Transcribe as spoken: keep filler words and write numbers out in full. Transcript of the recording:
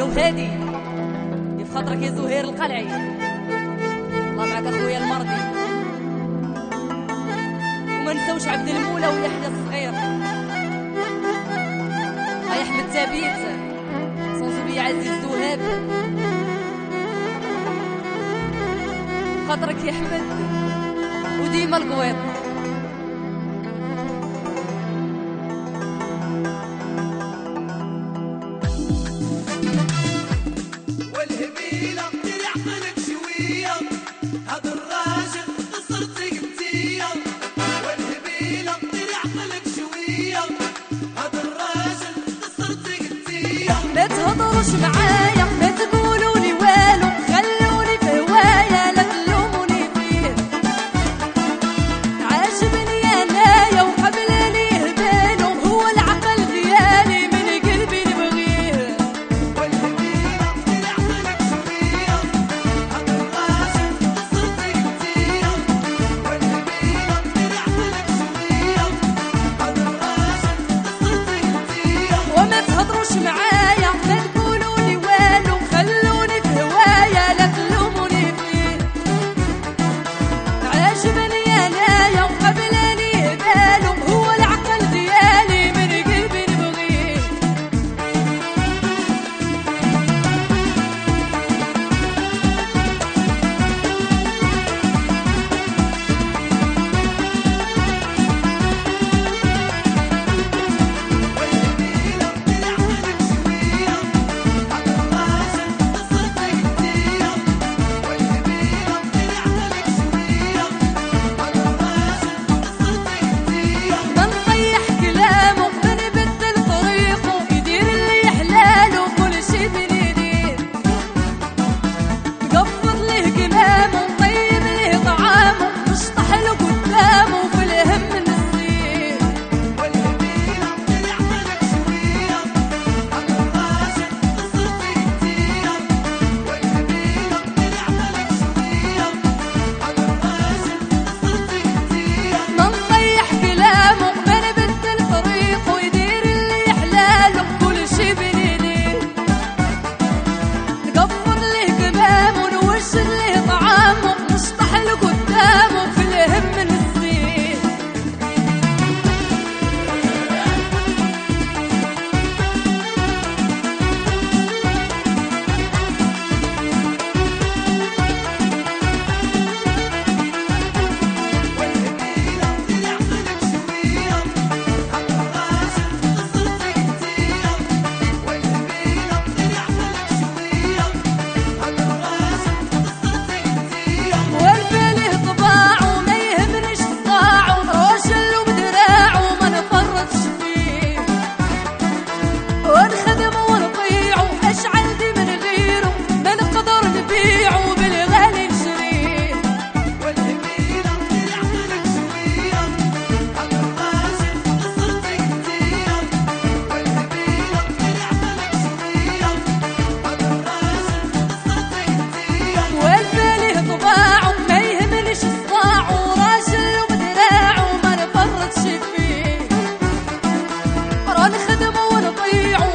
وهادي في خاطرك يا زهير القلعي. الله معك اخويا المرضي، وما نساوش عبد المولى ويحيى الصغير. هاي احمد ثابت صنصبي عزيز وهاب، خاطرك يا احمد وديما القويط. ما تهضروش معايا، ما تقولوا لي والو، خلوني في هوايا لا تلوموني فيه. عاجبني انايا وقبل ليه بالو، هو العقل ديالي من قلبي نبغيه. والهبيله طلع عقلك شويه، هذا الراجل قصرتي كتير. والهبيله طلع عقلك شويه، هذا الراجل قصرتي كتير. وما تهضروش معايا، نخدمو ونطيعو